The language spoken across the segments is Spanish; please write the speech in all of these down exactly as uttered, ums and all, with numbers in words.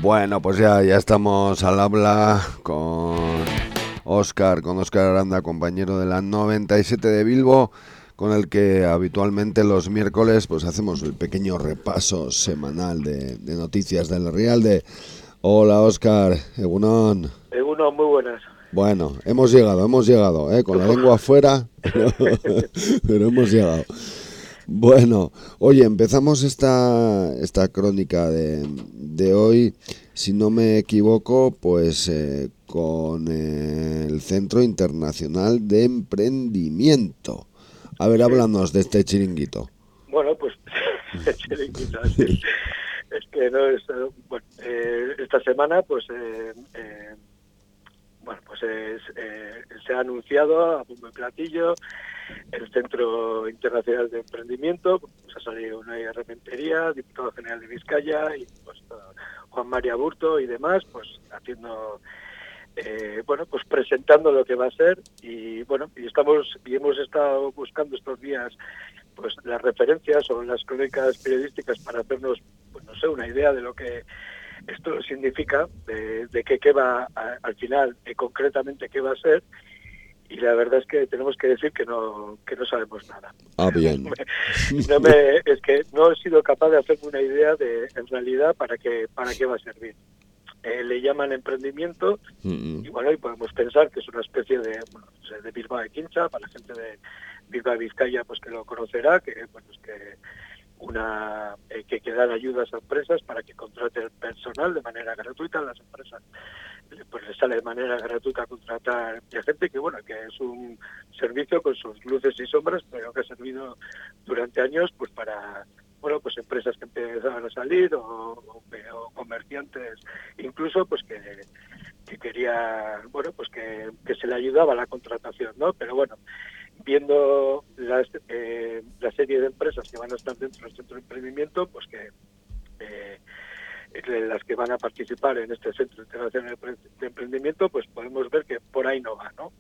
Bueno, pues ya, ya estamos al habla con Óscar, con Óscar Aranda, compañero de la noventa y siete de Bilbo, con el que habitualmente los miércoles pues hacemos el pequeño repaso semanal de, de noticias del Rialde. Hola Óscar, Egunon. Egunon, muy buenas. Bueno, hemos llegado, hemos llegado, ¿eh? Con la lengua afuera, pero, pero hemos llegado. Bueno, oye, empezamos esta, esta crónica de, de hoy, si no me equivoco, pues eh, con eh, el Centro Internacional de Emprendimiento. A ver, Sí. háblanos de este chiringuito. Bueno, pues chiringuito, sí. Es que no es, eh, bueno, eh, esta semana, pues, eh, eh, bueno, pues es, eh, se ha anunciado a bombo y platillo el Centro Internacional de Emprendimiento. Pues ha salido una Rementería, diputado general de Vizcaya, y pues Juan María Burto y demás, pues haciendo, eh, bueno, pues presentando lo que va a ser. Y bueno, y estamos y hemos estado buscando estos días pues las referencias o las crónicas periodísticas para hacernos, pues no sé, una idea de lo que esto significa, de, de qué, qué va a, al final, de concretamente qué va a ser. Y la verdad es que tenemos que decir que no que no sabemos nada. Ah, bien. no me, es que no he sido capaz de hacerme una idea de, en realidad, para qué para qué va a servir. Eh, le llaman emprendimiento, mm-hmm. y bueno, y podemos pensar que es una especie de, bueno, de Bilbao de Quincha, para la gente de Bilbao de Vizcaya, pues que lo conocerá, que bueno, es que una eh, que, que dan ayudas a empresas para que contraten personal de manera gratuita. Las empresas pues les sale de manera gratuita contratar a gente que, bueno, que es un servicio con sus luces y sombras, pero que ha servido durante años pues para, bueno, pues empresas que empezaban a salir o, o, o comerciantes incluso, pues que, que quería, bueno, pues que, que se le ayudaba a la contratación, ¿no? Pero bueno, viendo las, eh, la serie de empresas que van a estar dentro del centro de emprendimiento, pues que eh, las que van a participar en este Centro Internacional de Emprendimiento, pues podemos ver que por ahí no va, ¿no?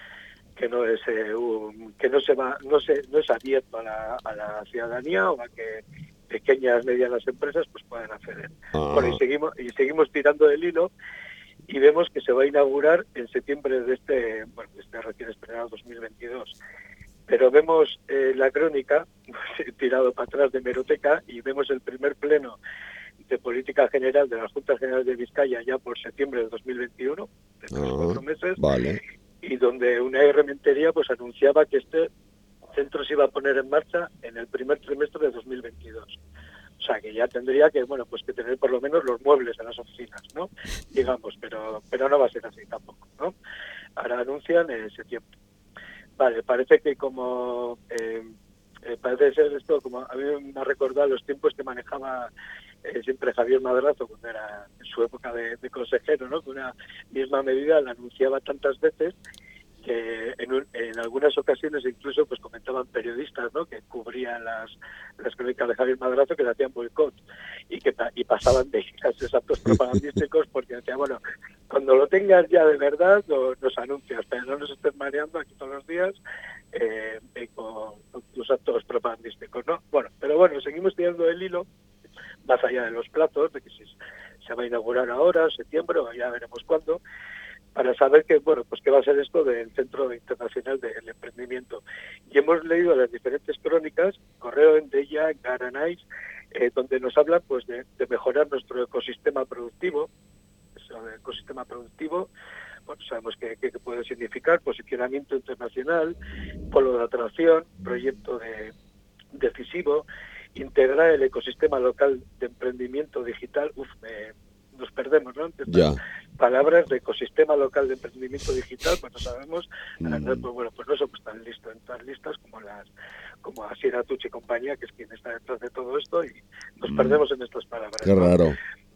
Que no es eh, un, que no se va, no se no es abierto a la, a la ciudadanía o a que pequeñas medianas empresas pues puedan acceder. Uh-huh. Bueno, y seguimos y seguimos tirando del hilo y vemos que se va a inaugurar en septiembre de este, bueno, de este recién estrenado dos mil veintidós. Pero vemos eh, la crónica, tirado para atrás de hemeroteca, y vemos el primer pleno de política general de la Junta General de Vizcaya ya por septiembre de dos mil veintiuno, de tres o cuatro meses, vale. Y donde una Rementería pues anunciaba que este centro se iba a poner en marcha en el primer trimestre de dos mil veintidós. O sea, que ya tendría que, bueno, pues que tener por lo menos los muebles en las oficinas, ¿no? Digamos, pero pero no va a ser así tampoco, ¿no? Ahora anuncian en septiembre. Vale, parece que como eh, eh, parece ser esto, como a mí me ha recordado los tiempos que manejaba eh, siempre Javier Madrazo cuando era en su época de, de consejero, ¿no? Que una misma medida la anunciaba tantas veces que en, un, en algunas ocasiones incluso pues comentaban periodistas, ¿no? Que cubrían las, las crónicas de Javier Madrazo, que le hacían boicot y que y pasaban de esos actos propagandísticos porque decían, bueno, cuando lo tengas ya de verdad lo, nos anuncias, pero no nos estés mareando aquí todos los días eh, con, con tus actos propagandísticos, ¿no? Bueno, pero bueno, seguimos tirando el hilo más allá de los plazos, de que si se va a inaugurar ahora, en septiembre, o ya veremos cuándo, para saber que, bueno, pues qué va a ser esto del Centro Internacional del Emprendimiento. Y hemos leído las diferentes crónicas, Correo, Endella, Garanais, eh, donde nos hablan pues de, de mejorar nuestro ecosistema productivo. Eso, el ecosistema productivo, bueno, sabemos que, que, que puede significar posicionamiento internacional, polo de atracción, proyecto de decisivo, integrar el ecosistema local de emprendimiento digital. Uf, me, nos perdemos, ¿no? Ya. Palabras de ecosistema local de emprendimiento digital, pues no sabemos, mm. pues bueno, pues no somos tan listos, tan listas como las, como Asier Tuch y compañía, que es quien está detrás de todo esto, y nos mm. perdemos en estas palabras. Qué ¿no? raro.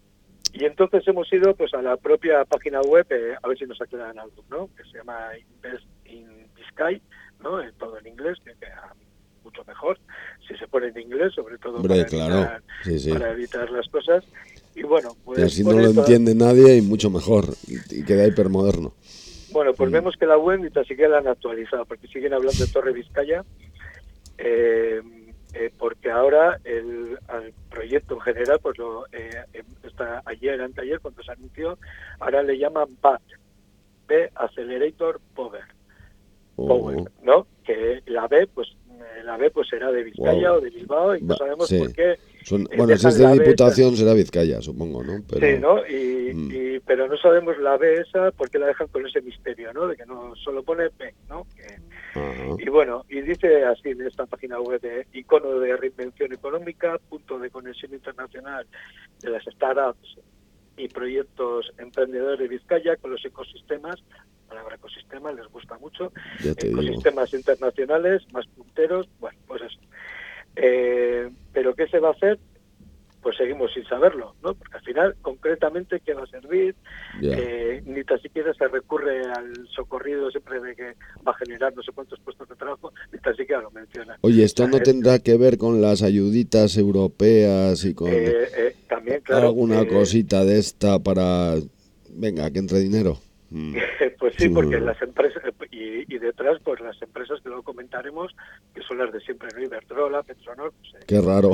Y entonces hemos ido pues a la propia página web, eh, a ver si nos aclaran algo, ¿no? Que se llama Invest in Vizcaya, ¿no? En todo en inglés, que queda mucho mejor si se pone en inglés, sobre todo Hombre, para, claro. evitar, sí, sí. para evitar las cosas. Y bueno, pues y así no lo entiende nadie y mucho mejor, y, y queda hipermoderno. Bueno, pues mm. vemos que la web ni tan siquiera la han actualizado, porque siguen hablando de Torre Vizcaya. Eh, eh, porque ahora el, el proyecto en general, pues lo eh, está ayer, anteayer, cuando se anunció, ahora le llaman B A T, B Accelerator Power, Oh, Power, ¿no? Que la B, pues eh, la B pues será de Vizcaya wow. o de Bilbao y no Va, sabemos sí. por qué Son, eh, bueno, si es dejan de la B esa. Diputación será Vizcaya, supongo, ¿no? Pero, Sí, ¿no? Y, mm, y, pero no sabemos la B esa por qué la dejan con ese misterio, ¿no? De que no solo pone B, ¿no? Que, ajá. y bueno, y dice así en esta página web de icono de reinvención económica, punto de conexión internacional de las startups y proyectos emprendedores de Vizcaya con los ecosistemas, la palabra ecosistema les gusta mucho, Ya te digo. ecosistemas internacionales más punteros, bueno, pues eso. Eh, pero ¿qué se va a hacer? Pues seguimos sin saberlo, ¿no? Porque al final, concretamente, ¿qué va a servir? Ya. Eh, ni tan siquiera se recurre al socorrido siempre de que va a generar no sé cuántos puestos de trabajo, ni tan siquiera lo menciona. Oye, ¿esto O sea, no es, tendrá que ver con las ayuditas europeas y con eh, eh, también, claro, alguna eh, cosita de esta para... Venga, que entre dinero? Mm. pues sí, porque las empresas, y, y detrás, pues las empresas que luego comentaremos, que son las de siempre, ¿no? Iberdrola, Petronor, pues, eh, Qué raro.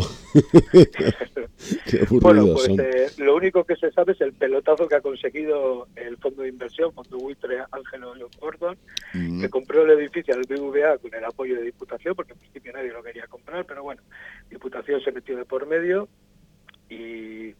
Qué bueno, aburridos pues son. eh, lo único que se sabe es el pelotazo que ha conseguido el fondo de inversión, Fondo Buitre Ángelo Gordon, Mm. que compró el edificio del B B V A con el apoyo de Diputación, porque en principio nadie lo quería comprar, pero bueno, Diputación se metió de por medio y,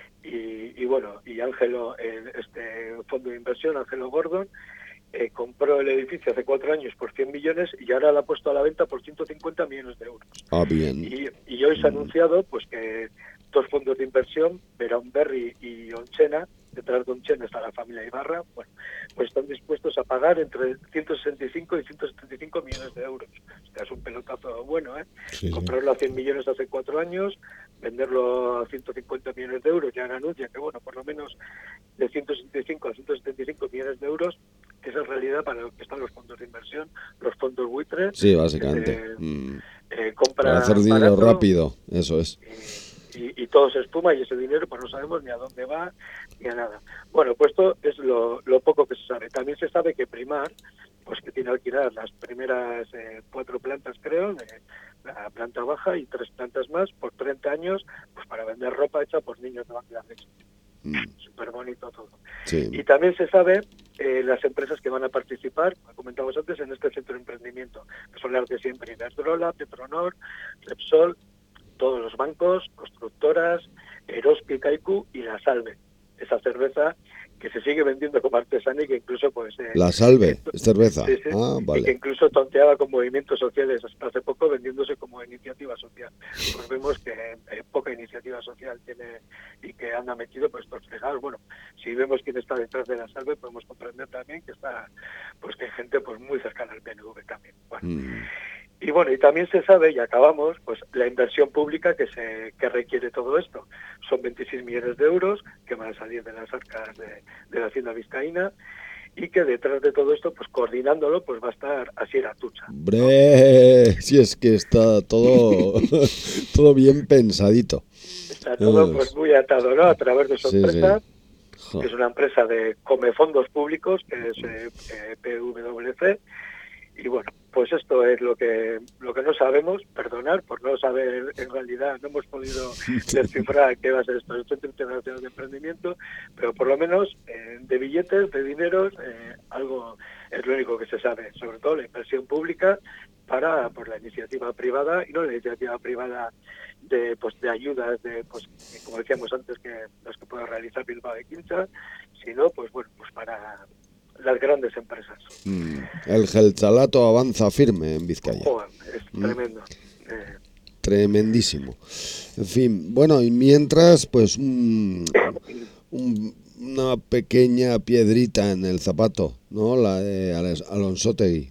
y, y bueno, y Ángelo, el, este fondo de inversión, Ángelo Gordon, eh, compró el edificio hace cuatro años por cien millones y ahora lo ha puesto a la venta por ciento cincuenta millones de euros. Ah, bien. Y, y hoy se ha anunciado pues que dos fondos de inversión, Berry y Onchena, detrás de Onchena está la familia Ibarra, bueno, pues están dispuestos a pagar entre ciento sesenta y cinco y ciento setenta y cinco millones de euros. O sea, es un pelotazo bueno, ¿eh? Sí, sí. Comprarlo a cien millones hace cuatro años, venderlo a ciento cincuenta millones de euros, ya anuncia que, bueno, por lo menos de ciento sesenta y cinco a ciento setenta y cinco millones de euros, que es en realidad para lo que están los fondos de inversión, los fondos buitres, Sí, que básicamente. se Mm. eh, Para hacer compran dinero barato, rápido, eso es. y, y, y todo se espuma y ese dinero pues no sabemos ni a dónde va ni a nada. Bueno, pues esto es lo, lo poco que se sabe. También se sabe que Primar, pues que tiene alquilar las primeras eh, cuatro plantas, creo, de la planta baja y tres plantas más por treinta años, pues para vender ropa hecha por niños de Bangladesh. Mm. Súper bonito todo. Sí. Y también se sabe eh, las empresas que van a participar, como comentamos antes, en este centro de emprendimiento, que son las de siempre, Iberdrola, Petronor, Repsol, todos los bancos, constructoras, Eroski, Kaiku y La Salve, esa cerveza que se sigue vendiendo como artesana y que incluso pues eh, La Salve, esto, es cerveza. sí, sí, Ah, y que vale. incluso tonteaba con movimientos sociales hasta hace poco vendiéndose como iniciativa social. Pues vemos que eh, poca iniciativa social tiene y que anda metido pues estos fregados. Bueno, si vemos quién está detrás de La Salve podemos comprender también que está pues que hay gente pues muy cercana al P N V también. Bueno. Mm. Y bueno, y también se sabe, y acabamos, pues la inversión pública que se que requiere todo esto. Son veintiséis millones de euros que van a salir de las arcas de, de la Hacienda Vizcaína y que detrás de todo esto, pues coordinándolo, pues va a estar Asier Atutxa, ¿no? Bre, si es que está todo, todo bien pensadito. Está todo pues muy atado, ¿no? A través de su Sí, empresa, sí. que es una empresa de Comefondos Públicos, que es eh, eh, P W C. Y bueno, pues esto es lo que lo que no sabemos, perdonar por no saber, en realidad no hemos podido descifrar qué va a ser esto, el Centro Internacional de Emprendimiento, pero por lo menos eh, de billetes, de dineros, eh, algo es lo único que se sabe, sobre todo la inversión pública para pues, la iniciativa privada y no la iniciativa privada de pues de ayudas, de pues como decíamos antes, que las que puede realizar Bilbao y Quincha, sino pues bueno, pues para las grandes empresas. Mm. El gelchalato avanza firme en Vizcaya. Joder, es Mm. tremendo. Eh, Tremendísimo. En fin, bueno, y mientras, pues un, un- una pequeña piedrita en el zapato, ¿no? La de Ales- Alonsotegui.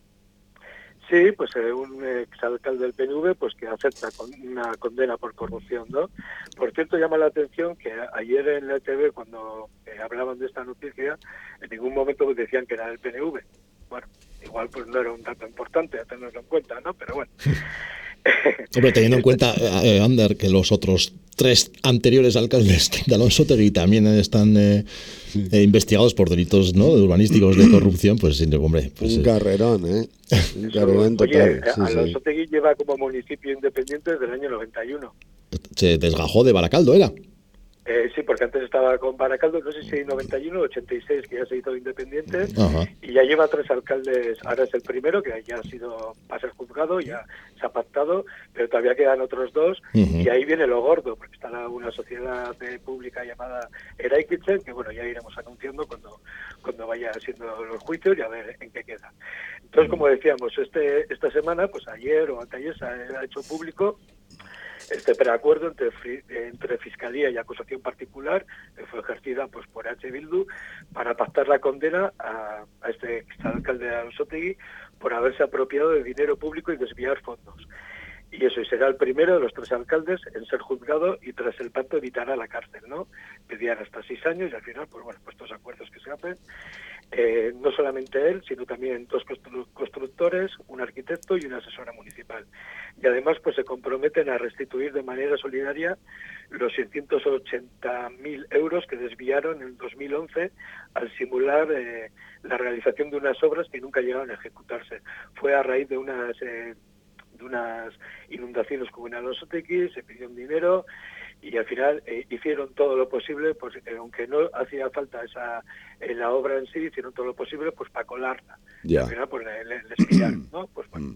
sí, pues eh, un exalcalde del P N V pues que acepta con una condena por corrupción, ¿no? Por cierto, llama la atención que ayer en la T V, cuando eh, hablaban de esta noticia, en ningún momento decían que era del P N V. Bueno, igual pues no era un dato importante a tenerlo en cuenta, ¿no? Pero bueno. Hombre, teniendo en cuenta, eh, Ander, que los otros tres anteriores alcaldes de Alonsotegui también están eh, eh, investigados por delitos, ¿no?, de urbanísticos, de corrupción, pues, hombre... Pues, un eh. carrerón, ¿eh? Un Eso, carrerón oye, total. Sí, Alonsotegui sí. lleva como municipio independiente desde el año noventa y uno. Se desgajó de Baracaldo, ¿era? Eh, sí, porque antes estaba con Baracaldo, no sé si noventa y uno o ochenta y seis, que ya se hizo independiente. Ajá. Y ya lleva tres alcaldes. Ahora es el primero, que ya ha sido, va a ser juzgado, ya se ha pactado, pero todavía quedan otros dos. Uh-huh. Y ahí viene lo gordo, porque está una sociedad pública llamada Eraikitzen, que bueno, ya iremos anunciando cuando, cuando vaya siendo los juicios y a ver en qué queda. Entonces, como decíamos, este esta semana, pues ayer o anteayer se ha hecho público este preacuerdo entre, entre Fiscalía y acusación particular, que fue ejercida pues por H. Bildu, para pactar la condena a, a este exalcalde de Alonsotegui por haberse apropiado de dinero público y desviar fondos. Y eso, y será el primero de los tres alcaldes en ser juzgado, y tras el pacto evitará la cárcel, ¿no? Pedían hasta seis años y al final, pues bueno, pues estos acuerdos que se hacen, eh, no solamente él, sino también dos constru- constructores, un arquitecto y una asesora municipal. Y además, pues se comprometen a restituir de manera solidaria los seiscientos ochenta mil euros que desviaron en dos mil once al simular eh, la realización de unas obras que nunca llegaron a ejecutarse. Fue a raíz de unas... Eh, de unas inundaciones como en Alonsotegui, se pidió un dinero y al final eh, hicieron todo lo posible, pues eh, aunque no hacía falta esa eh, la obra en sí, hicieron todo lo posible pues para colarla. Yeah. Y al final pues le, le, les pillaron, ¿no? Pues bueno.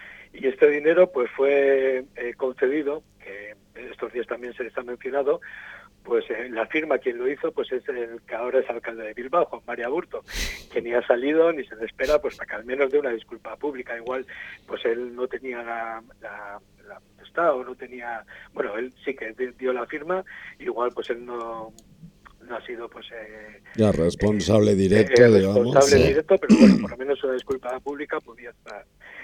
Y este dinero pues fue eh, concedido, que estos días también se les ha mencionado, pues eh, la firma quien lo hizo pues es el que ahora es alcalde de Bilbao, Juan Mari Aburto, que ni ha salido ni se le espera pues para que al menos dé una disculpa pública. Igual pues él no tenía la, la, la potestad o no tenía, bueno, él sí que dio la firma, igual pues él no no ha sido pues eh, ya responsable eh, directo, eh, digamos. responsable sí. directo, pero bueno, por lo menos una disculpa pública podía estar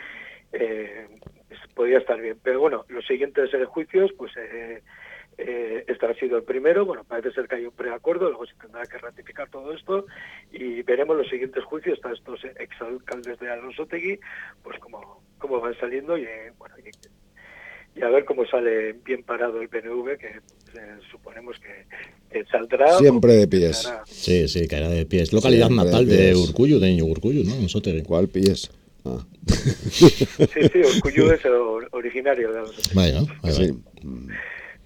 eh, podía estar bien. Pero bueno, los siguientes eh, juicios pues eh, Eh, este ha sido el primero, bueno, parece ser que hay un preacuerdo, luego se tendrá que ratificar todo esto y veremos los siguientes juicios a estos exalcaldes de Alonsotegui, pues cómo, cómo van saliendo y, bueno, y, y a ver cómo sale bien parado el P N V, que eh, suponemos que, que saldrá. Siempre de pies. Caerá. Sí, sí, caerá de pies. Localidad Siempre natal de, de Urkullu, de Iñigo Urkullu, ¿no? Alonsotegui. ¿Cuál pies? Ah. Sí, sí, Urkullu es originario de Alonsotegui. Vaya, ¿no? Vaya, sí. vaya.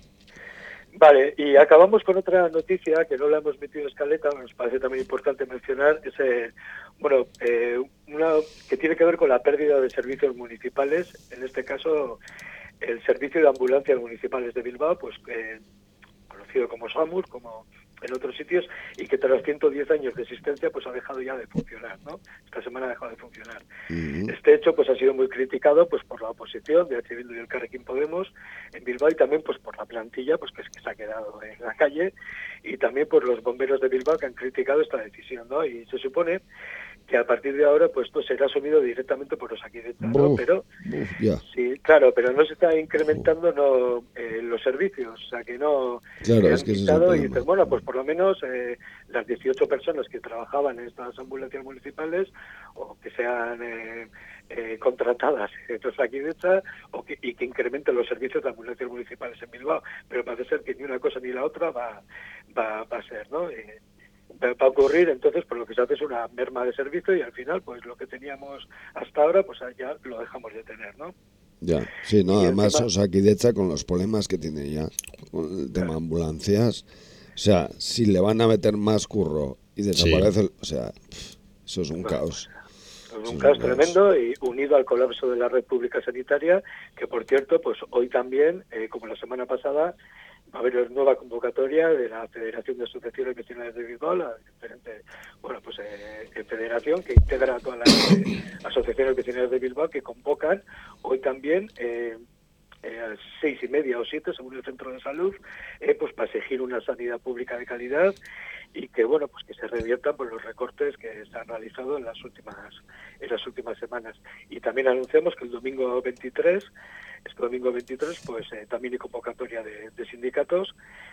Vale, y acabamos con otra noticia que no la hemos metido en escaleta, nos parece también importante mencionar, es eh, bueno, eh, una que tiene que ver con la pérdida de servicios municipales, en este caso el servicio de ambulancias municipales de Bilbao, pues eh, conocido como SAMUR, como en otros sitios, y que tras ciento diez años de existencia pues ha dejado ya de funcionar, ¿no? Esta semana ha dejado de funcionar. Uh-huh. Este hecho pues ha sido muy criticado pues por la oposición de H. Bildu y Elkarrekin Podemos en Bilbao, y también pues por la plantilla pues que es que se ha quedado en la calle, y también por los bomberos de Bilbao que han criticado esta decisión, ¿no? Y se supone que a partir de ahora pues esto será asumido directamente por los Osakidetza, ¿no? Pero uf, yeah. sí, claro, pero no se está incrementando no eh, los servicios, o sea que no claro, que es han que quitado es y dicen, bueno, pues por lo menos eh, las dieciocho personas que trabajaban en estas ambulancias municipales o que sean eh, eh, contratadas en Osakidetza o que, y que incrementen los servicios de ambulancias municipales en Bilbao, pero parece ser que ni una cosa ni la otra va va, va a ser, ¿no? Eh, va a ocurrir, entonces por lo que se hace es una merma de servicio y al final pues lo que teníamos hasta ahora pues ya lo dejamos de tener, ¿no? Ya, sí, no, y además encima, Osakidetza con los problemas que tiene ya con el tema claro. ambulancias, o sea, si le van a meter más curro y desaparece, sí. o sea, eso es un bueno, caos. Es un eso caos es un tremendo caos. Y unido al colapso de la red pública sanitaria, que por cierto, pues hoy también, eh, como la semana pasada, va a haber nueva convocatoria de la Federación de Asociaciones Vecinales de Bilbao, la diferente, bueno, pues eh, federación que integra a todas las eh, asociaciones vecinales de Bilbao, que convocan hoy también eh, eh, a seis y media o siete, según el Centro de Salud, eh, pues para exigir una sanidad pública de calidad y que, bueno, pues que se reviertan por los recortes que se han realizado en las últimas en las últimas semanas. Y también anunciamos que el domingo veintitrés, este domingo veintitrés, pues eh, también hay convocatoria de, de sindicatos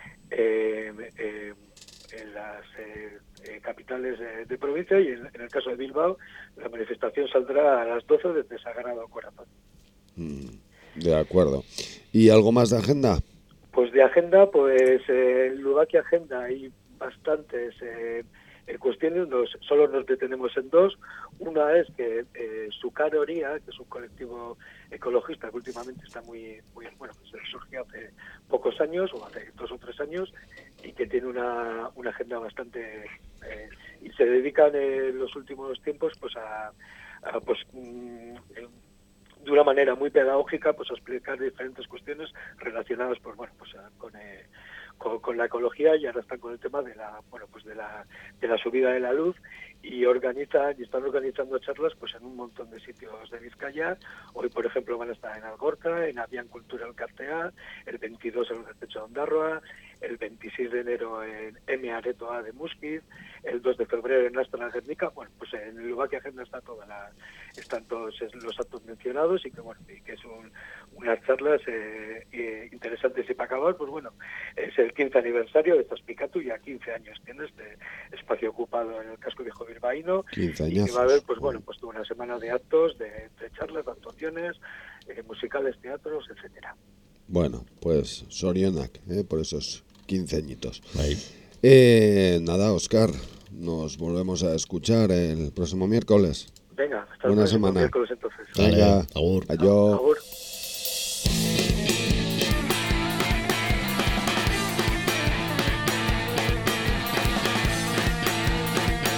eh, eh, en las eh, eh, capitales de, de provincia, y en, en el caso de Bilbao la manifestación saldrá a las doce desde Sagrado Corazón. Mm. De acuerdo. ¿Y algo más de agenda? Pues de agenda, pues eh, en Lubakia Agenda hay bastantes eh, eh, cuestiones, nos, solo nos detenemos en dos. Una es que eh, Sucar Oria, que es un colectivo ecologista que últimamente está muy, muy bueno, pues surgió hace pocos años, o hace dos o tres años, y que tiene una, una agenda bastante... Eh, y se dedican en los últimos tiempos pues a, a pues... Mm, de una manera muy pedagógica, pues a explicar diferentes cuestiones relacionadas, pues bueno, pues a, con, eh, con, con la ecología, y ahora están con el tema de la, bueno, pues de la, de la subida de la luz, y organizan y están organizando charlas, pues en un montón de sitios de Vizcaya. Hoy, por ejemplo, van a estar en Algorta, en Avian Cultural Cartea, el veintidós en el Despecho de Ondarroa, el veintiséis de enero en M. Aretoa de Muskiz, el dos de febrero en Astra Guernica. Bueno, pues en el Lubakia Agenda está toda la, están todos los actos mencionados, y que bueno, y que es un, unas charlas eh, eh, interesantes. Y para acabar, pues bueno, es el quince aniversario de Zazpicatu, ya quince años tiene este espacio ocupado en el casco viejo bilbaíno, quince y que añazos. va a haber, pues bueno, pues una semana de actos, de, de charlas, de actuaciones, eh, musicales, teatros, etcétera. Bueno, pues Sorionak, ¿eh? Por esos quince añitos. Ahí. Eh, nada, Óscar, nos volvemos a escuchar el próximo miércoles. Venga, hasta Buena el próximo semana. miércoles entonces. Venga, Vale, agur. adiós. Agur.